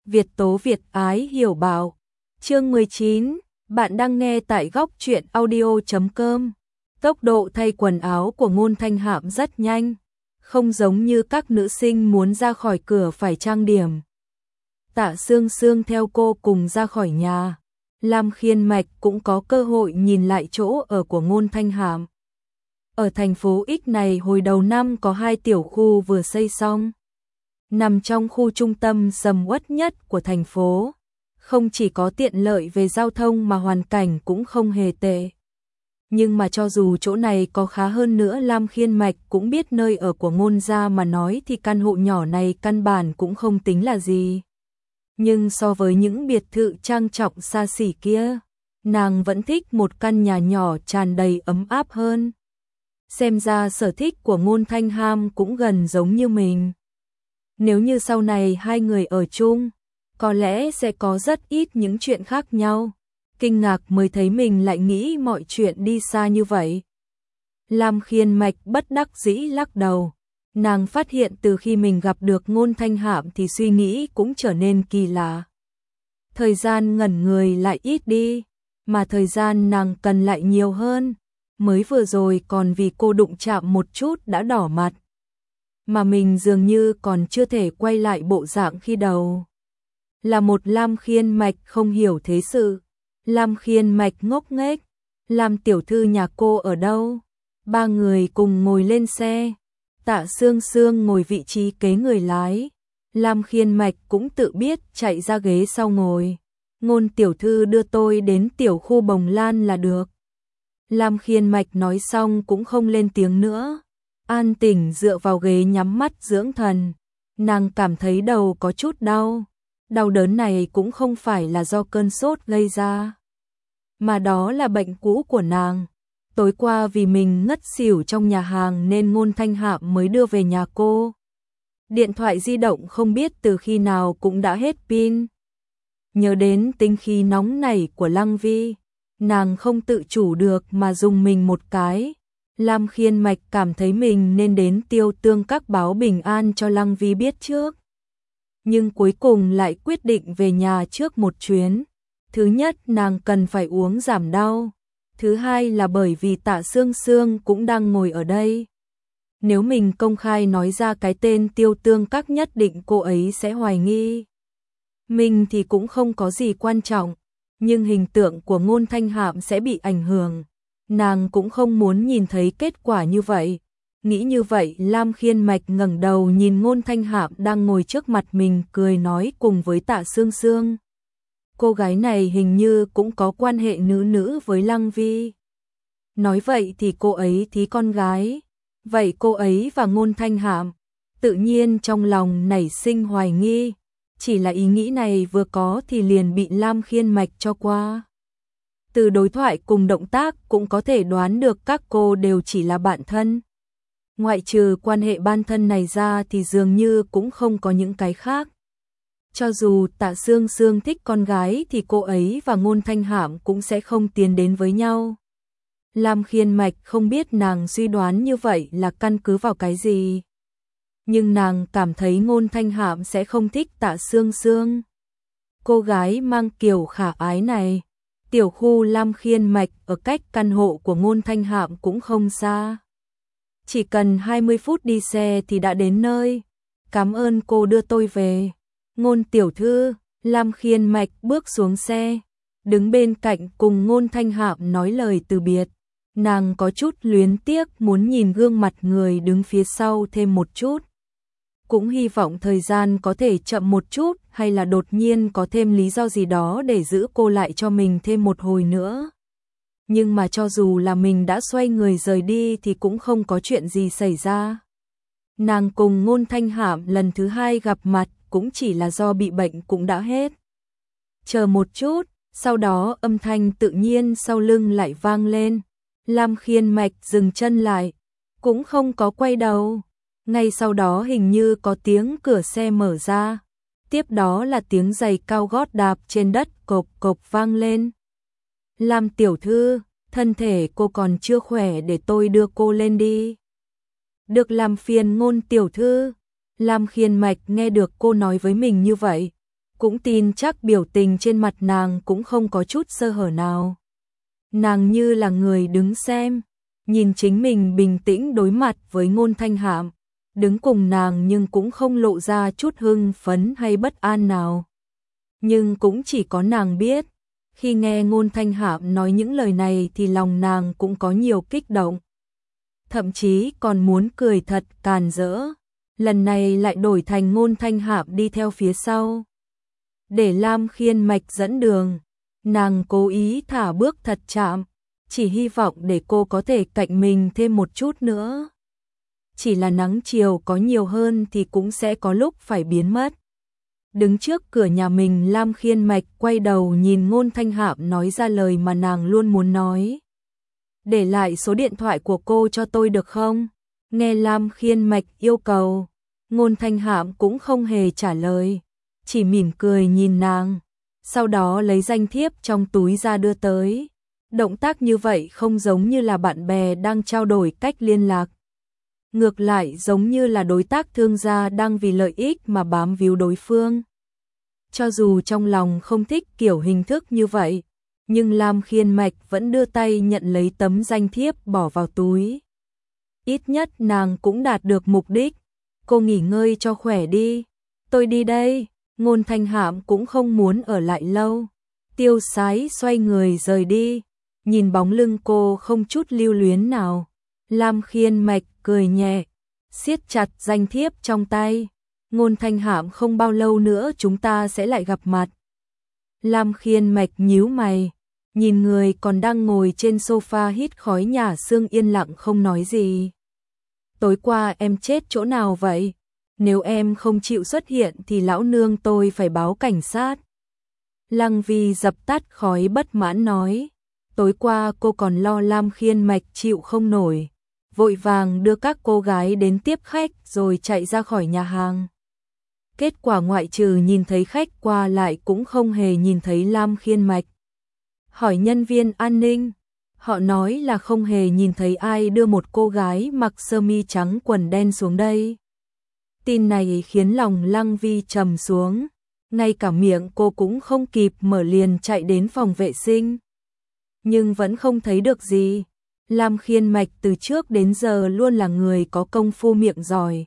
Việt tố Việt ái hiểu bảo. Chương 19, bạn đang nghe tại góc truyện audio.com. Tốc độ thay quần áo của Ngôn Thanh Hạm rất nhanh, không giống như các nữ sinh muốn ra khỏi cửa phải trang điểm. Tạ Sương Sương theo cô cùng ra khỏi nhà. Lam Khiên Mạch cũng có cơ hội nhìn lại chỗ ở của Ngôn Thanh Hạm. Ở thành phố X này hồi đầu năm có 2 tiểu khu vừa xây xong. Nằm trong khu trung tâm sầm uất nhất của thành phố. Không chỉ có tiện lợi về giao thông mà hoàn cảnh cũng không hề tệ. Nhưng mà cho dù chỗ này có khá hơn nữa, Lam Khiên Mạch cũng biết nơi ở của Ngôn gia mà nói thì căn hộ nhỏ này căn bản cũng không tính là gì. Nhưng so với những biệt thự trang trọng xa xỉ kia, nàng vẫn thích một căn nhà nhỏ tràn đầy ấm áp hơn. Xem ra sở thích của Ngôn Thanh Hạm cũng gần giống như mình. Nếu như sau này hai người ở chung, có lẽ sẽ có rất ít những chuyện khác nhau. Kinh ngạc mới thấy mình lại nghĩ mọi chuyện đi xa như vậy. Lam Khiên Mạch bất đắc dĩ lắc đầu. Nàng phát hiện từ khi mình gặp được Ngôn Thanh Hạm thì suy nghĩ cũng trở nên kỳ lạ. Thời gian ngẩn người lại ít đi, mà thời gian nàng cần lại nhiều hơn. Mới vừa rồi còn vì cô đụng chạm một chút đã đỏ mặt. Mà mình dường như còn chưa thể quay lại bộ dạng khi đầu. Là một Lam Khiên Mạch không hiểu thế sự. Lam Khiên Mạch ngốc nghếch. Lam tiểu thư nhà cô ở đâu? Ba người cùng ngồi lên xe. Tạ Sương Sương ngồi vị trí kế người lái. Lam Khiên Mạch cũng tự biết chạy ra ghế sau ngồi. Ngôn tiểu thư đưa tôi đến tiểu khu Bồng Lan là được. Lam Khiên Mạch nói xong cũng không lên tiếng nữa. An tĩnh dựa vào ghế nhắm mắt dưỡng thần. Nàng cảm thấy đầu có chút đau. Đau đớn này cũng không phải là do cơn sốt gây ra, mà đó là bệnh cũ của nàng. Tối qua vì mình ngất xỉu trong nhà hàng nên Ngôn Thanh Hạm mới đưa về nhà cô. Điện thoại di động không biết từ khi nào cũng đã hết pin. Nhớ đến tính khí nóng nảy của Lăng Vi, nàng không tự chủ được mà dùng mình một cái. Lam Khiên Mạch cảm thấy mình nên đến Tiêu Tương Các báo bình an cho Lăng Vi biết trước. Nhưng cuối cùng lại quyết định về nhà trước một chuyến. Thứ nhất, nàng cần phải uống giảm đau. Thứ hai là bởi vì Tạ Sương Sương cũng đang ngồi ở đây. Nếu mình công khai nói ra cái tên Tiêu Tương Các nhất định cô ấy sẽ hoài nghi. Mình thì cũng không có gì quan trọng, nhưng hình tượng của Ngôn Thanh Hạm sẽ bị ảnh hưởng. Nàng cũng không muốn nhìn thấy kết quả như vậy. Nghĩ như vậy, Lam Khiên Mạch ngẩng đầu nhìn Ngôn Thanh Hạm đang ngồi trước mặt mình cười nói cùng với Tạ Sương Sương. Cô gái này hình như cũng có quan hệ nữ nữ với Lăng Vi. Nói vậy thì cô ấy thí con gái. Vậy cô ấy và Ngôn Thanh Hạm, tự nhiên trong lòng nảy sinh hoài nghi. Chỉ là ý nghĩ này vừa có thì liền bị Lam Khiên Mạch cho qua. Từ đối thoại cùng động tác cũng có thể đoán được các cô đều chỉ là bạn thân. Ngoại trừ quan hệ ban thân này ra thì dường như cũng không có những cái khác. Cho dù Tạ Sương Sương thích con gái thì cô ấy và Ngôn Thanh Hạm cũng sẽ không tiến đến với nhau. Lam Khiên Mạch không biết nàng suy đoán như vậy là căn cứ vào cái gì. Nhưng nàng cảm thấy Ngôn Thanh Hạm sẽ không thích Tạ Sương Sương. Cô gái mang kiểu khả ái này. Tiểu khu Lam Khiên Mạch ở cách căn hộ của Ngôn Thanh Hạm cũng không xa. Chỉ cần 20 phút đi xe thì đã đến nơi. Cảm ơn cô đưa tôi về. Ngôn tiểu thư. Lam Khiên Mạch bước xuống xe, đứng bên cạnh cùng Ngôn Thanh Hạm nói lời từ biệt. Nàng có chút luyến tiếc muốn nhìn gương mặt người đứng phía sau thêm một chút. Cũng hy vọng thời gian có thể chậm một chút hay là đột nhiên có thêm lý do gì đó để giữ cô lại cho mình thêm một hồi nữa. Nhưng mà cho dù là mình đã xoay người rời đi thì cũng không có chuyện gì xảy ra. Nàng cùng Ngôn Thanh Hạm lần thứ hai gặp mặt cũng chỉ là do bị bệnh cũng đã hết. Chờ một chút, sau đó âm thanh tự nhiên sau lưng lại vang lên. Lam Khiên Mạch dừng chân lại, cũng không có quay đầu. Ngay sau đó hình như có tiếng cửa xe mở ra. Tiếp đó là tiếng giày cao gót đạp trên đất cộp cộp vang lên. Lam tiểu thư, thân thể cô còn chưa khỏe để tôi đưa cô lên đi. Được làm phiền Ngôn tiểu thư. Lam Khiên Mạch nghe được cô nói với mình như vậy, cũng tin chắc biểu tình trên mặt nàng cũng không có chút sơ hở nào. Nàng như là người đứng xem, nhìn chính mình bình tĩnh đối mặt với Ngôn Thanh Hạm, đứng cùng nàng nhưng cũng không lộ ra chút hưng phấn hay bất an nào. Nhưng cũng chỉ có nàng biết, khi nghe Ngôn Thanh Hạm nói những lời này thì lòng nàng cũng có nhiều kích động. Thậm chí còn muốn cười thật càn rỡ, lần này lại đổi thành Ngôn Thanh Hạm đi theo phía sau. Để Lam Khiên Mạch dẫn đường, nàng cố ý thả bước thật chậm, chỉ hy vọng để cô có thể cạnh mình thêm một chút nữa. Chỉ là nắng chiều có nhiều hơn thì cũng sẽ có lúc phải biến mất. Đứng trước cửa nhà mình, Lam Khiên Mạch quay đầu nhìn Ngôn Thanh Hạm nói ra lời mà nàng luôn muốn nói. Để lại số điện thoại của cô cho tôi được không? Nghe Lam Khiên Mạch yêu cầu, Ngôn Thanh Hạm cũng không hề trả lời, chỉ mỉm cười nhìn nàng, sau đó lấy danh thiếp trong túi ra đưa tới. Động tác như vậy không giống như là bạn bè đang trao đổi cách liên lạc. Ngược lại giống như là đối tác thương gia đang vì lợi ích mà bám víu đối phương. Cho dù trong lòng không thích kiểu hình thức như vậy, nhưng Lam Khiên Mạch vẫn đưa tay nhận lấy tấm danh thiếp bỏ vào túi. Ít nhất nàng cũng đạt được mục đích. Cô nghỉ ngơi cho khỏe đi, tôi đi đây. Ngôn Thanh Hạm cũng không muốn ở lại lâu, tiêu sái xoay người rời đi. Nhìn bóng lưng cô không chút lưu luyến nào, Lam Khiên Mạch cười nhẹ, siết chặt danh thiếp trong tay. Ngôn Thanh Hạm, không bao lâu nữa chúng ta sẽ lại gặp mặt. Lam Khiên Mạch nhíu mày, nhìn người còn đang ngồi trên sofa hít khói nhà sương yên lặng không nói gì. Tối qua em chết chỗ nào vậy? Nếu em không chịu xuất hiện thì lão nương tôi phải báo cảnh sát. Lăng Vi dập tắt khói bất mãn nói. Tối qua cô còn lo Lam Khiên Mạch chịu không nổi, vội vàng đưa các cô gái đến tiếp khách rồi chạy ra khỏi nhà hàng. Kết quả ngoại trừ nhìn thấy khách qua lại cũng không hề nhìn thấy Lam Khiên Mạch. Hỏi nhân viên an ninh, họ nói là không hề nhìn thấy ai đưa một cô gái mặc sơ mi trắng quần đen xuống đây. Tin này khiến lòng Lăng Vi trầm xuống, ngay cả miệng cô cũng không kịp mở liền chạy đến phòng vệ sinh. Nhưng vẫn không thấy được gì. Lam Khiên Mạch từ trước đến giờ luôn là người có công phu miệng giỏi.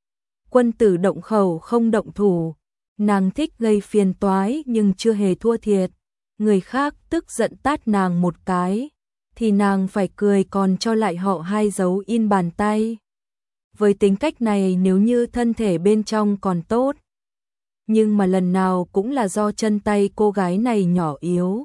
Quân tử động khẩu không động thủ, nàng thích gây phiền toái nhưng chưa hề thua thiệt. Người khác tức giận tát nàng một cái, thì nàng phải cười còn cho lại họ 2 dấu in bàn tay. Với tính cách này nếu như thân thể bên trong còn tốt, nhưng mà lần nào cũng là do chân tay cô gái này nhỏ yếu.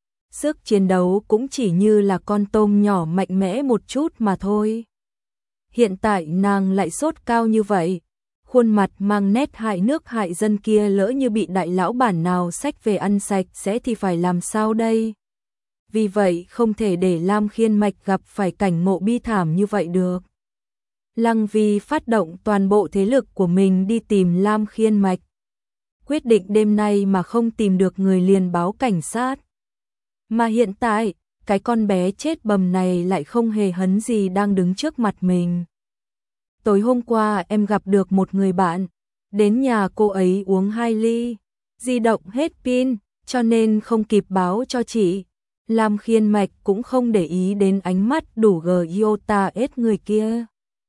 Sức chiến đấu cũng chỉ như là con tôm nhỏ mạnh mẽ một chút mà thôi. Hiện tại nàng lại sốt cao như vậy, khuôn mặt mang nét hại nước hại dân kia lỡ như bị đại lão bản nào xách về ăn sạch sẽ thì phải làm sao đây? Vì vậy không thể để Lam Khiên Mạch gặp phải cảnh ngộ bi thảm như vậy được. Lăng Vi phát động toàn bộ thế lực của mình đi tìm Lam Khiên Mạch. Quyết định đêm nay mà không tìm được người liền báo cảnh sát. Mà hiện tại, cái con bé chết bầm này lại không hề hấn gì đang đứng trước mặt mình. Tối hôm qua em gặp được một người bạn, đến nhà cô ấy uống 2 ly, di động hết pin, cho nên không kịp báo cho chị. Lam Khiên Mạch cũng không để ý đến ánh mắt đủ giota ết người kia.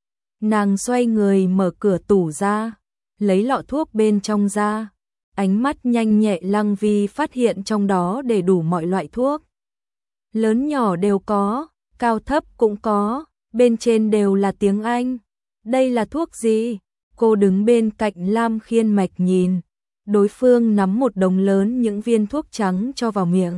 Nàng xoay người mở cửa tủ ra, lấy lọ thuốc bên trong ra. Ánh mắt nhanh nhẹ Lăng Vi phát hiện trong đó để đủ mọi loại thuốc. Lớn nhỏ đều có, cao thấp cũng có, bên trên đều là tiếng Anh. Đây là thuốc gì? Cô đứng bên cạnh Lam Khiên Mạch nhìn, đối phương nắm một đống lớn những viên thuốc trắng cho vào miệng.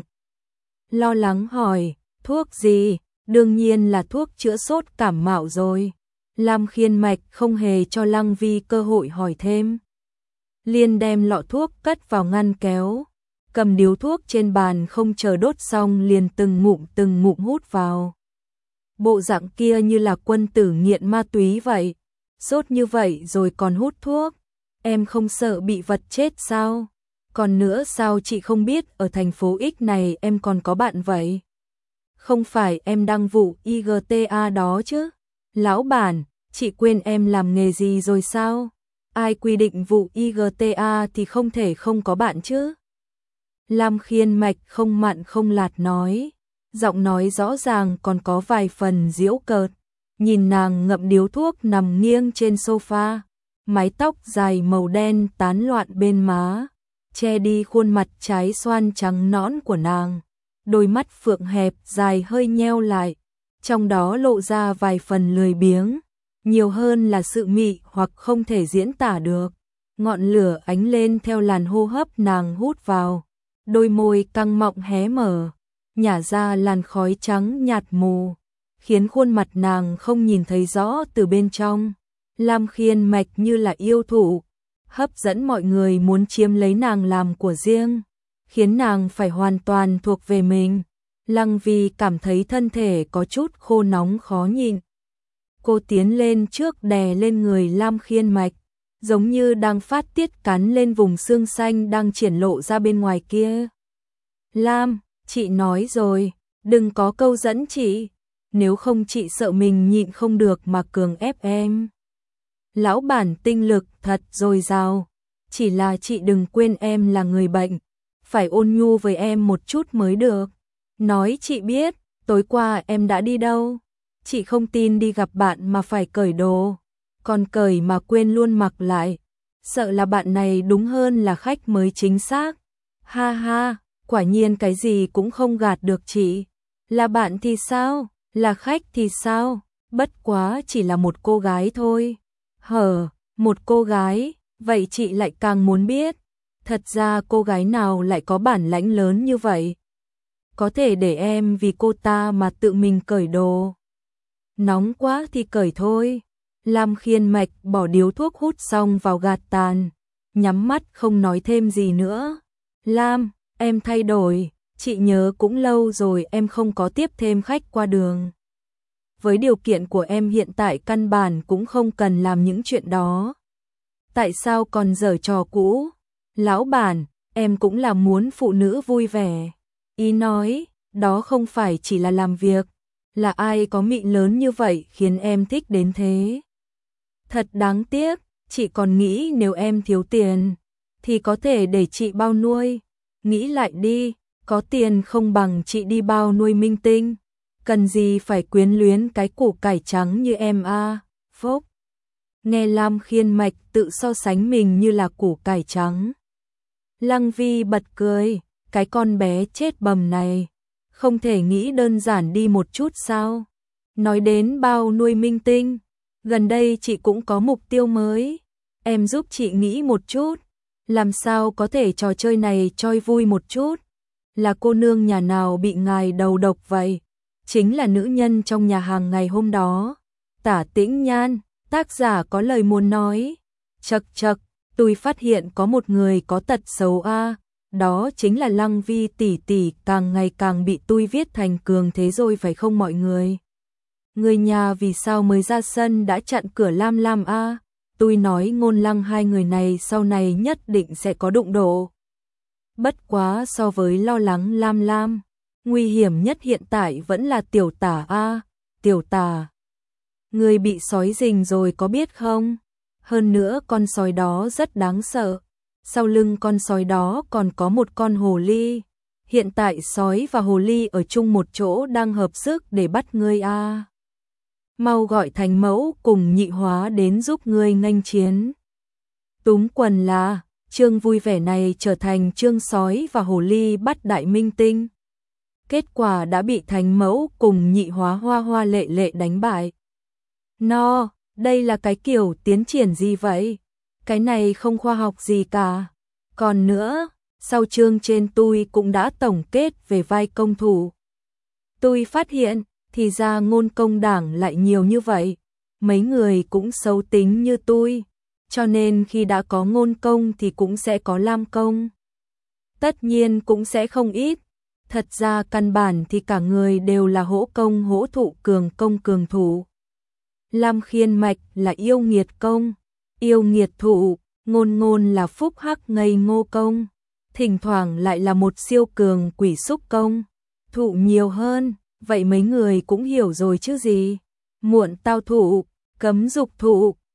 Lo lắng hỏi, thuốc gì? Đương nhiên là thuốc chữa sốt cảm mạo rồi. Lam Khiên Mạch không hề cho Lăng Vi cơ hội hỏi thêm. Liền đem lọ thuốc cất vào ngăn kéo, cầm điếu thuốc trên bàn không chờ đốt xong liền từng ngụm hút vào. Bộ dạng kia như là quân tử nghiện ma túy vậy, sốt như vậy rồi còn hút thuốc, em không sợ bị vật chết sao? Còn nữa sao chị không biết ở thành phố X này em còn có bạn vậy? Không phải em đăng vụ IGTA đó chứ? Lão bản, chị quên em làm nghề gì rồi sao? ai quy định vụ IGTA thì không thể không có bạn chứ. Lam Khiên Mạch không mặn không lạt nói, giọng nói rõ ràng còn có vài phần giễu cợt, nhìn nàng ngậm điếu thuốc nằm nghiêng trên sofa, mái tóc dài màu đen tán loạn bên má, che đi khuôn mặt trái xoan trắng nõn của nàng, đôi mắt phượng hẹp dài hơi nheo lại, trong đó lộ ra vài phần lười biếng, nhiều hơn là sự mị hoặc không thể diễn tả được. Ngọn lửa ánh lên theo làn hô hấp nàng hút vào, đôi môi căng mọng hé mở, nhả ra làn khói trắng nhạt mù, khiến khuôn mặt nàng không nhìn thấy rõ từ bên trong. Lam Khiên Mạch như là yêu thụ, hấp dẫn mọi người muốn chiếm lấy nàng làm của riêng, khiến nàng phải hoàn toàn thuộc về mình. Lăng Vi cảm thấy thân thể có chút khô nóng khó nhịn. Cô tiến lên trước đè lên người Lam Khiên Mạch, giống như đang phát tiết cắn lên vùng xương xanh đang triển lộ ra bên ngoài kia. Lam, chị nói rồi, đừng có câu dẫn chị, nếu không chị sợ mình nhịn không được mà cường ép em. Lão bản tinh lực thật dồi dào, chỉ là chị đừng quên em là người bệnh, phải ôn nhu với em một chút mới được. Nói chị biết, tối qua em đã đi đâu? Chị không tin đi gặp bạn mà phải cởi đồ, còn cởi mà quên luôn mặc lại. Sợ là bạn này đúng hơn là khách mới chính xác. Ha ha, quả nhiên cái gì cũng không gạt được chị. Là bạn thì sao? Là khách thì sao? Bất quá chỉ là một cô gái thôi. Hở, một cô gái, vậy chị lại càng muốn biết. Thật ra cô gái nào lại có bản lãnh lớn như vậy? Có thể để em vì cô ta mà tự mình cởi đồ. Nóng quá thì cởi thôi. Lam Khiên Mạch bỏ điếu thuốc hút xong vào gạt tàn, nhắm mắt không nói thêm gì nữa. Lam, em thay đổi, chị nhớ cũng lâu rồi em không có tiếp thêm khách qua đường. Với điều kiện của em hiện tại căn bản cũng không cần làm những chuyện đó. Tại sao còn giở trò cũ? Lão bản, em cũng là muốn phụ nữ vui vẻ. Ý nói, đó không phải chỉ là làm việc, là ai có mị lớn như vậy khiến em thích đến thế. Thật đáng tiếc, chị còn nghĩ nếu em thiếu tiền, thì có thể để chị bao nuôi. Nghĩ lại đi, có tiền không bằng chị đi bao nuôi minh tinh. Cần gì phải quyến luyến cái củ cải trắng như em a. Phốc. Nghe Lam Khiên Mạch tự so sánh mình như là củ cải trắng. Lăng Vi bật cười, cái con bé chết bầm này, không thể nghĩ đơn giản đi một chút sao? Nói đến bao nuôi minh tinh, gần đây chị cũng có mục tiêu mới, em giúp chị nghĩ một chút, làm sao có thể trò chơi này choi vui một chút? Là cô nương nhà nào bị ngài đầu độc vậy? Chính là nữ nhân trong nhà hàng ngày hôm đó. Tả Tĩnh Nhan, tác giả có lời muốn nói. Chậc chậc, tôi phát hiện có một người có tật xấu a, đó chính là Lăng Vi tỷ tỷ càng ngày càng bị tôi viết thành cường thế rồi phải không mọi người? Người nhà vì sao mới ra sân đã chặn cửa Lam Lam a? Tôi nói Ngôn Lăng hai người này sau này nhất định sẽ có đụng độ. Bất quá so với lo lắng Lam Lam, nguy hiểm nhất hiện tại vẫn là Tiểu Tả a. Tiểu Tả, người bị sói rình rồi có biết không? Hơn nữa con sói đó rất đáng sợ. Sau lưng con sói đó còn có một con hồ ly. Hiện tại sói và hồ ly ở chung một chỗ đang hợp sức để bắt ngươi a. Mau gọi Thành Mẫu cùng Nhị Hóa đến giúp ngươi nghênh chiến. Túm quần là, chương vui vẻ này trở thành chương sói và hồ ly bắt đại minh tinh. Kết quả đã bị Thành Mẫu cùng Nhị Hóa hoa hoa lệ lệ đánh bại. No, đây là cái kiểu tiến triển gì vậy? Cái này không khoa học gì cả. Còn nữa, sau chương trên tôi cũng đã tổng kết về vai công thủ. Tôi phát hiện, thì ra Ngôn công đảng lại nhiều như vậy. Mấy người cũng xấu tính như tôi. Cho nên khi đã có Ngôn công thì cũng sẽ có Lam công. Tất nhiên cũng sẽ không ít. Thật ra căn bản thì cả người đều là hỗ công hỗ thụ cường công cường thủ. Lam Khiên Mạch là yêu nghiệt công, yêu nghiệt thụ, Ngôn Ngôn là phúc hắc ngây ngô công, thỉnh thoảng lại là một siêu cường quỷ xúc công, thụ nhiều hơn, vậy mấy người cũng hiểu rồi chứ gì. Muộn tao thụ, cấm dục thụ,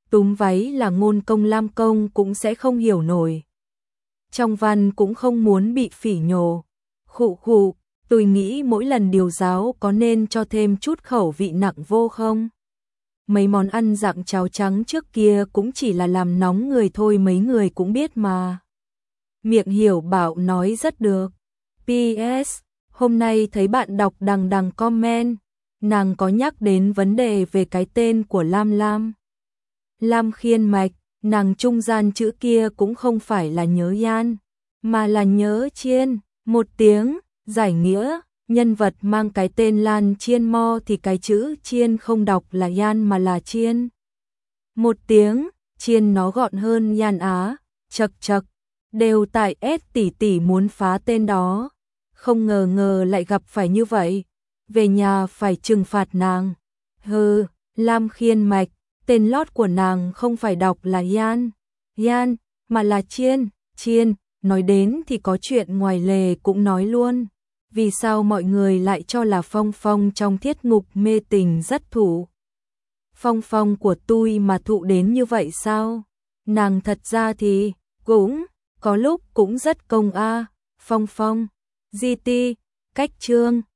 túm váy là Ngôn Công Lam Công cũng sẽ không hiểu nổi. Trong văn cũng không muốn bị phỉ nhổ. Khụ khụ, tôi nghĩ mỗi lần điều giáo có nên cho thêm chút khẩu vị nặng vô không? Mấy món ăn dạng cháo trắng trước kia cũng chỉ là làm nóng người thôi, mấy người cũng biết mà. Miệng Hiểu Bảo nói rất được. PS, hôm nay thấy bạn đọc đằng đằng comment, nàng có nhắc đến vấn đề về cái tên của Lam Lam. Lam Khiên Mạch, nàng trung gian chữ kia cũng không phải là nhớ Yan, mà là nhớ Chiên, một tiếng, giải nghĩa, nhân vật mang cái tên Lan Chiên Mo thì cái chữ Chiên không đọc là Yan mà là Chiên. Một tiếng, Chiên nó gọn hơn Yan á, chật chật, đều tại S tỷ tỷ muốn phá tên đó. Không ngờ lại gặp phải như vậy, về nhà phải trừng phạt nàng. Hừ, Lam Khiên Mạch, tên lót của nàng không phải đọc là Yan, mà là Chiên, nói đến thì có chuyện ngoài lề cũng nói luôn. Vì sao mọi người lại cho là Phong Phong trong Thiết Ngục Mê Tình rất thủ? Phong Phong của tôi mà thụ đến như vậy sao? Nàng thật ra thì cũng có lúc cũng rất công a. Phong Phong, GT, cách chương